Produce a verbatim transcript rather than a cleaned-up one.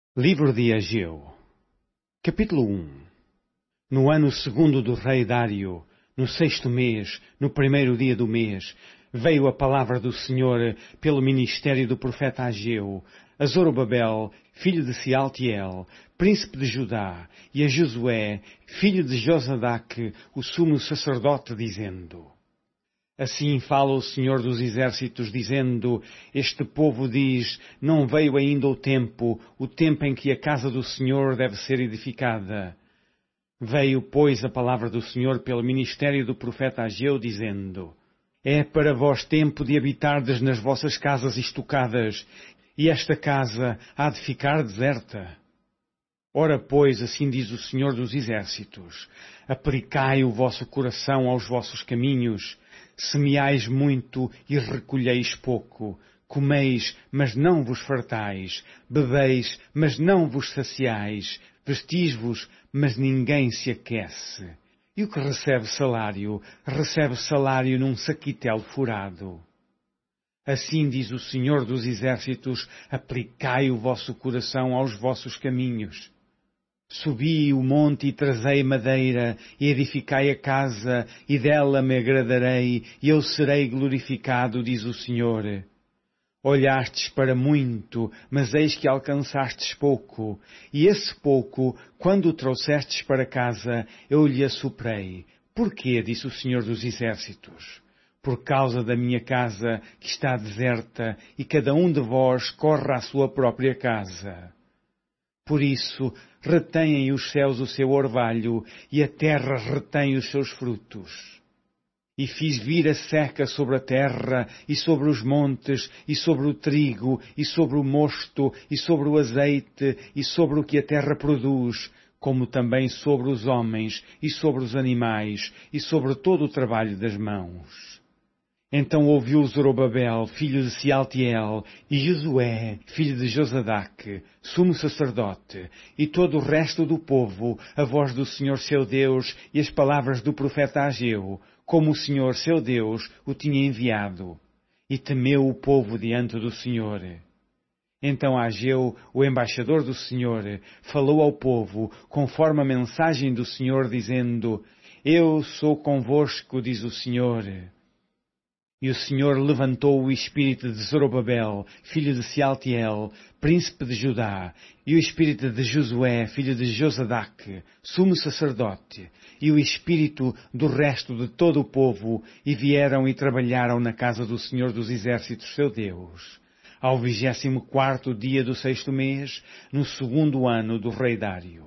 Livro de Ageu, capítulo um. No ano segundo do rei Dário, no sexto mês, no primeiro dia do mês, veio a palavra do Senhor pelo ministério do profeta Ageu, a Zorobabel, filho de Sealtiel, príncipe de Judá, e a Josué, filho de Josadaque, o sumo sacerdote, dizendo: Assim fala o Senhor dos Exércitos, dizendo: Este povo diz, não veio ainda o tempo, o tempo em que a casa do Senhor deve ser edificada. Veio, pois, a palavra do Senhor pelo ministério do profeta Ageu, dizendo: É para vós tempo de habitardes nas vossas casas estocadas, e esta casa há de ficar deserta. Ora, pois, assim diz o Senhor dos Exércitos: Aplicai o vosso coração aos vossos caminhos. Semeais muito e recolheis pouco. Comeis, mas não vos fartais. Bebeis, mas não vos saciais. Vestis-vos, mas ninguém se aquece. E o que recebe salário, recebe salário num saquitel furado. Assim diz o Senhor dos Exércitos: Aplicai o vosso coração aos vossos caminhos. Subi o monte e trazei madeira, e edificai a casa, e dela me agradarei, e eu serei glorificado, diz o Senhor. Olhastes para muito, mas eis que alcançastes pouco, e esse pouco, quando o trouxestes para casa, eu lhe assoprei. Porquê, disse o Senhor dos Exércitos? Por causa da minha casa, que está deserta, e cada um de vós corre à sua própria casa. Por isso, retêm os céus o seu orvalho, e a terra retém os seus frutos. E fiz vir a seca sobre a terra, e sobre os montes, e sobre o trigo, e sobre o mosto, e sobre o azeite, e sobre o que a terra produz, como também sobre os homens, e sobre os animais, e sobre todo o trabalho das mãos. Então ouviu Zorobabel, filho de Sealtiel, e Josué, filho de Josadaque, sumo sacerdote, e todo o resto do povo, a voz do Senhor seu Deus e as palavras do profeta Ageu, como o Senhor seu Deus o tinha enviado. E temeu o povo diante do Senhor. Então Ageu, o embaixador do Senhor, falou ao povo, conforme a mensagem do Senhor, dizendo: Eu sou convosco, diz o Senhor. E o Senhor levantou o espírito de Zorobabel, filho de Sealtiel, príncipe de Judá, e o espírito de Josué, filho de Josadaque, sumo sacerdote, e o espírito do resto de todo o povo, e vieram e trabalharam na casa do Senhor dos Exércitos, seu Deus, ao vigésimo quarto dia do sexto mês, no segundo ano do rei Dário.